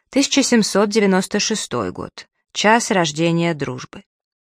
1796 год. Час рождения дружбы.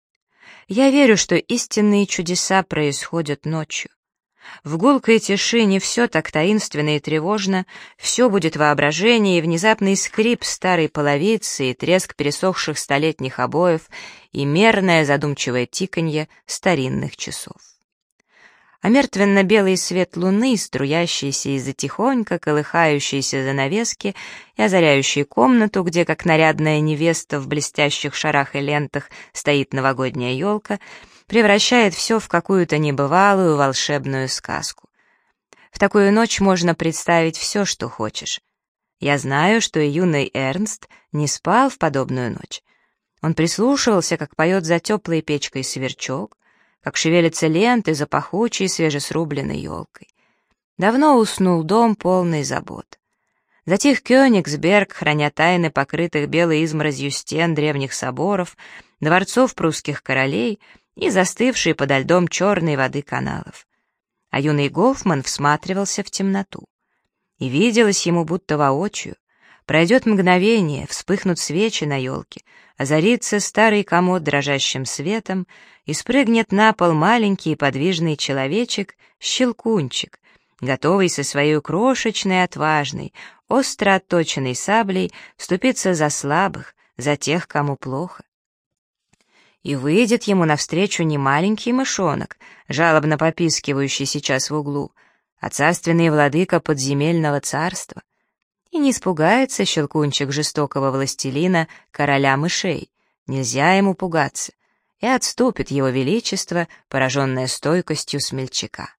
Я верю, что истинные чудеса происходят ночью. В гулкой тишине все так таинственно и тревожно, все будет воображение и внезапный скрип старой половицы и треск пересохших столетних обоев и мерное задумчивое тиканье старинных часов. А мертвенно-белый свет луны, струящийся из-за тихонько колыхающейся занавески и озаряющий комнату, где, как нарядная невеста в блестящих шарах и лентах, стоит новогодняя елка, превращает все в какую-то небывалую волшебную сказку. В такую ночь можно представить все, что хочешь. Я знаю, что и юный Эрнст не спал в подобную ночь. Он прислушивался, как поет за теплой печкой сверчок, как шевелятся ленты за пахучей свежесрубленной елкой. Давно уснул дом, полный забот. Затих Кёнигсберг, храня тайны покрытых белой изморозью стен древних соборов, дворцов прусских королей и застывшей подо льдом черной воды каналов. А юный Гофман всматривался в темноту. И виделось ему будто воочию. Пройдет мгновение, вспыхнут свечи на елке, озарится старый комод дрожащим светом и спрыгнет на пол маленький подвижный человечек, щелкунчик, готовый со своей крошечной, отважной, остро отточенной саблей вступиться за слабых, за тех, кому плохо. И выйдет ему навстречу не маленький мышонок, жалобно попискивающий сейчас в углу, а царственный владыка подземельного царства. И не испугается щелкунчик жестокого властелина, короля мышей, нельзя ему пугаться, и отступит его величество, пораженное стойкостью смельчака.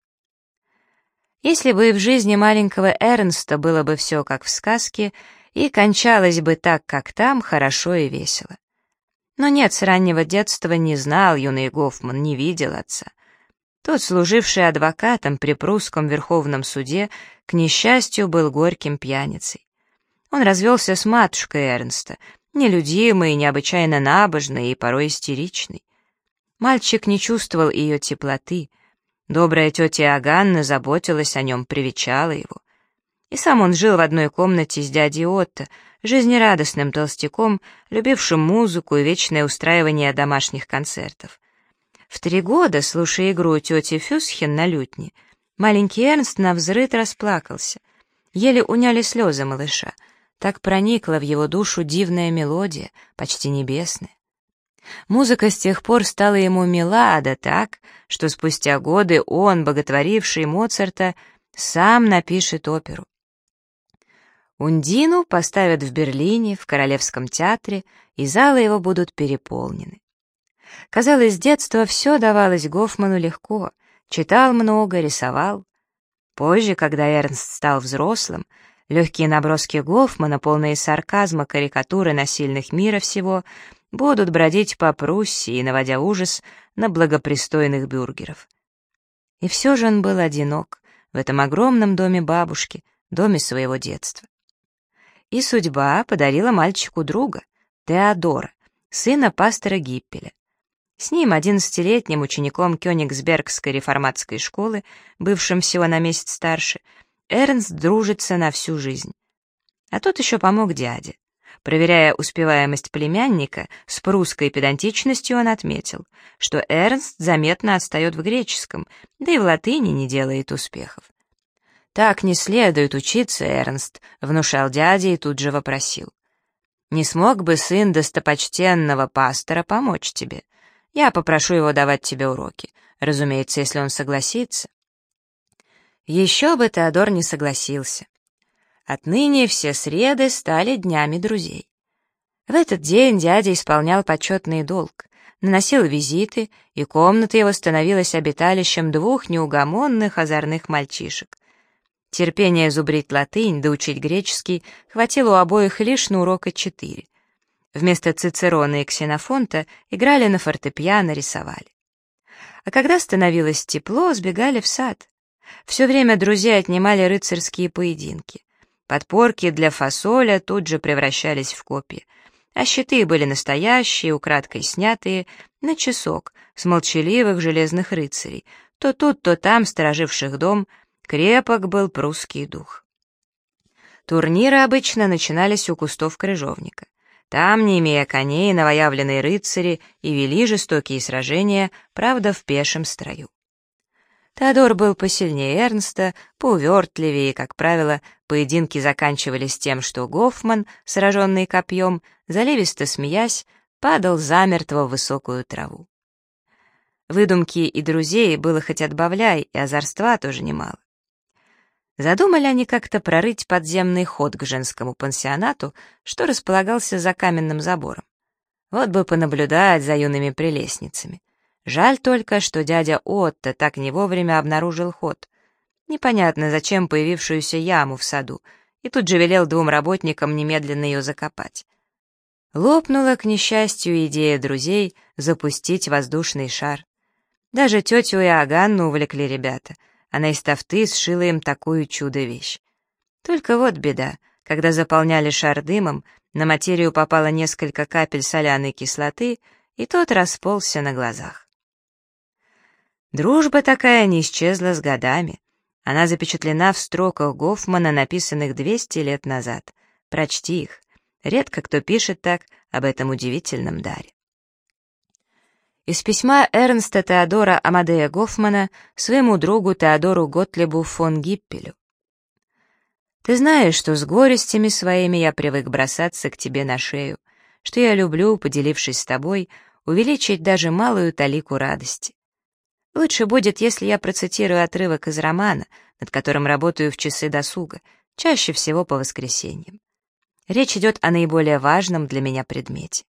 Если бы и в жизни маленького Эрнста было бы все как в сказке, и кончалось бы так, как там, хорошо и весело. Но нет, с раннего детства не знал юный Гофман, не видел отца. Тот, служивший адвокатом при прусском Верховном суде, к несчастью, был горьким пьяницей. Он развелся с матушкой Эрнста, нелюдимой, необычайно набожной и порой истеричной. Мальчик не чувствовал ее теплоты. Добрая тетя Иоганна заботилась о нем, привечала его. И сам он жил в одной комнате с дядей Отто, жизнерадостным толстяком, любившим музыку и вечное устраивание домашних концертов. В 3 года, слушая игру тети Фюсхен на лютне, маленький Эрнст навзрыд расплакался. Еле уняли слезы малыша. Так проникла в его душу дивная мелодия, почти небесная. Музыка с тех пор стала ему мила, да так, что спустя годы он, боготворивший Моцарта, сам напишет оперу. Ундину поставят в Берлине, в Королевском театре, и залы его будут переполнены. Казалось, с детства все давалось Гофману легко, читал много, рисовал. Позже, когда Эрнст стал взрослым, легкие наброски Гофмана, полные сарказма, карикатуры насильных мира всего, будут бродить по Пруссии, наводя ужас на благопристойных бюргеров. И все же он был одинок в этом огромном доме бабушки, доме своего детства. И судьба подарила мальчику друга, Теодора, сына пастора Гиппеля. С ним, 11-летним учеником Кёнигсбергской реформатской школы, бывшим всего на месяц старше, Эрнст дружится на всю жизнь. А тут еще помог дядя. Проверяя успеваемость племянника, с прусской педантичностью он отметил, что Эрнст заметно отстает в греческом, да и в латыни не делает успехов. «Так не следует учиться, Эрнст», — внушал дядя и тут же вопросил. «Не смог бы сын достопочтенного пастора помочь тебе? Я попрошу его давать тебе уроки, разумеется, если он согласится». Еще бы Теодор не согласился. Отныне все среды стали днями друзей. В этот день дядя исполнял почетный долг, наносил визиты, и комната его становилась обиталищем 2 неугомонных озорных мальчишек. Терпения зубрить латынь да учить греческий хватило у обоих лишь на урока 4. Вместо Цицерона и Ксенофонта играли на фортепиано, рисовали. А когда становилось тепло, сбегали в сад. Все время друзья отнимали рыцарские поединки. Подпорки для фасоля тут же превращались в копья, а щиты были настоящие, украдкой снятые, на часок, с молчаливых железных рыцарей, то тут, то там стороживших дом. Крепок был прусский дух. Турниры обычно начинались у кустов крыжовника. Там, не имея коней, новоявленные рыцари и вели жестокие сражения, правда, в пешем строю. Теодор был посильнее Эрнста, поувертливее, и, как правило, поединки заканчивались тем, что Гофман, сраженный копьем, заливисто смеясь, падал замертво в высокую траву. Выдумки и друзей было хоть отбавляй, и озорства тоже немало. Задумали они как-то прорыть подземный ход к женскому пансионату, что располагался за каменным забором. Вот бы понаблюдать за юными прелестницами. Жаль только, что дядя Отто так не вовремя обнаружил ход. Непонятно, зачем появившуюся яму в саду, и тут же велел 2 работникам немедленно ее закопать. Лопнула, к несчастью, идея друзей запустить воздушный шар. Даже тетю Иоганну увлекли ребята. Она из тафты сшила им такую чудо-вещь. Только вот беда, когда заполняли шар дымом, на материю попало несколько капель соляной кислоты, и тот расползся на глазах. Дружба такая не исчезла с годами. Она запечатлена в строках Гофмана, написанных 200 лет назад. Прочти их. Редко кто пишет так об этом удивительном даре. Из письма Эрнста Теодора Амадея Гофмана своему другу Теодору Готлибу фон Гиппелю. «Ты знаешь, что с горестями своими я привык бросаться к тебе на шею, что я люблю, поделившись с тобой, увеличить даже малую талику радости. Лучше будет, если я процитирую отрывок из романа, над которым работаю в часы досуга, чаще всего по воскресеньям. Речь идет о наиболее важном для меня предмете.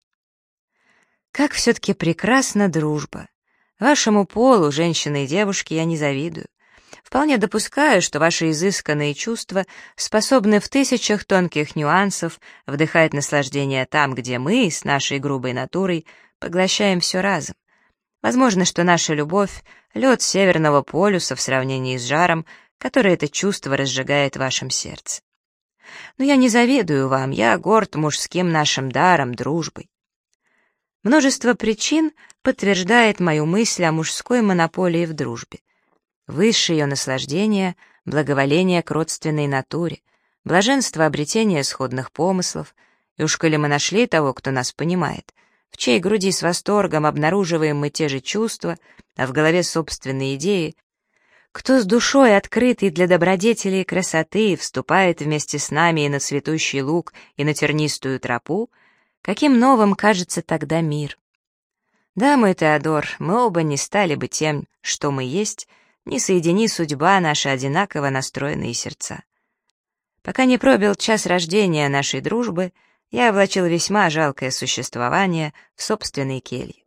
Как все-таки прекрасна дружба! Вашему полу, женщины и девушки, я не завидую. Вполне допускаю, что ваши изысканные чувства способны в тысячах тонких нюансов вдыхать наслаждение там, где мы, с нашей грубой натурой, поглощаем все разом. Возможно, что наша любовь — лед Северного полюса в сравнении с жаром, который это чувство разжигает в вашем сердце. Но я не завидую вам, я горд мужским нашим даром, дружбой. Множество причин подтверждает мою мысль о мужской монополии в дружбе. Высшее ее наслаждение — благоволение к родственной натуре, блаженство обретения сходных помыслов, и уж коли мы нашли того, кто нас понимает, в чьей груди с восторгом обнаруживаем мы те же чувства, а в голове собственные идеи, кто с душой открытый для добродетели и красоты вступает вместе с нами и на цветущий луг, и на тернистую тропу, каким новым кажется тогда мир. Да, мой Теодор, мы оба не стали бы тем, что мы есть, не соедини судьба наши одинаково настроенные сердца. Пока не пробил час рождения нашей дружбы, я влачил весьма жалкое существование в собственной келье.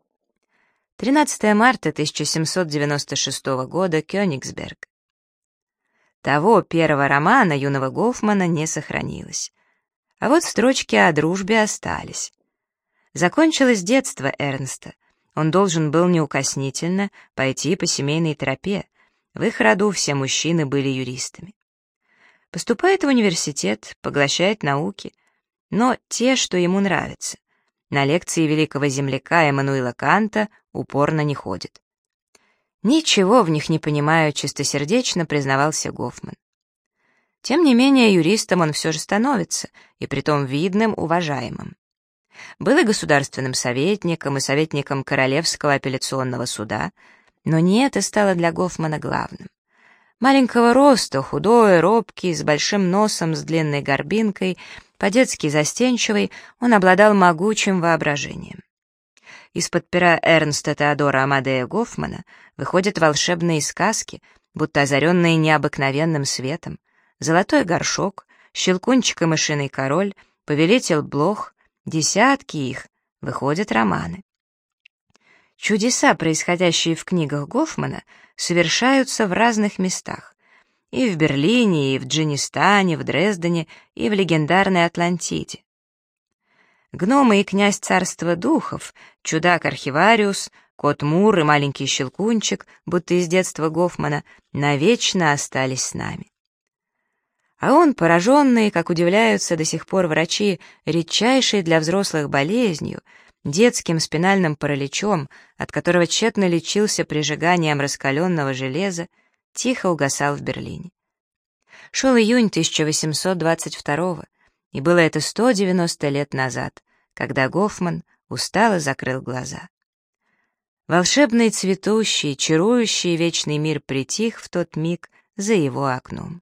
13 марта 1796 года, Кёнигсберг. Того первого романа юного Гофмана не сохранилось. А вот строчки о дружбе остались. Закончилось детство Эрнста. Он должен был неукоснительно пойти по семейной тропе. В их роду все мужчины были юристами. Поступает в университет, поглощает науки, но те, что ему нравятся. На лекции великого земляка Эммануила Канта упорно не ходит. Ничего в них не понимаю, чистосердечно признавался Гофман. Тем не менее, юристом он все же становится, и притом видным, уважаемым. Был и государственным советником, и советником Королевского апелляционного суда, но не это стало для Гофмана главным. Маленького роста, худой, робкий, с большим носом, с длинной горбинкой, по-детски застенчивый, он обладал могучим воображением. Из-под пера Эрнста Теодора Амадея Гофмана выходят волшебные сказки, будто озаренные необыкновенным светом. «Золотой горшок», «Щелкунчик и мышиный король», «Повелитель блох», десятки их, выходят романы. Чудеса, происходящие в книгах Гофмана, совершаются в разных местах. И в Берлине, и в Джинистане, в Дрездене, и в легендарной Атлантиде. Гномы и князь царства духов, чудак-архивариус, кот Мур и маленький Щелкунчик, будто из детства Гофмана, навечно остались с нами. А он, пораженный, как удивляются до сих пор врачи, редчайшей для взрослых болезнью, детским спинальным параличом, от которого тщетно лечился прижиганием раскаленного железа, тихо угасал в Берлине. Шел июнь 1822, и было это 190 лет назад, когда Гофман устало закрыл глаза. Волшебный, цветущий, чарующий вечный мир притих в тот миг за его окном.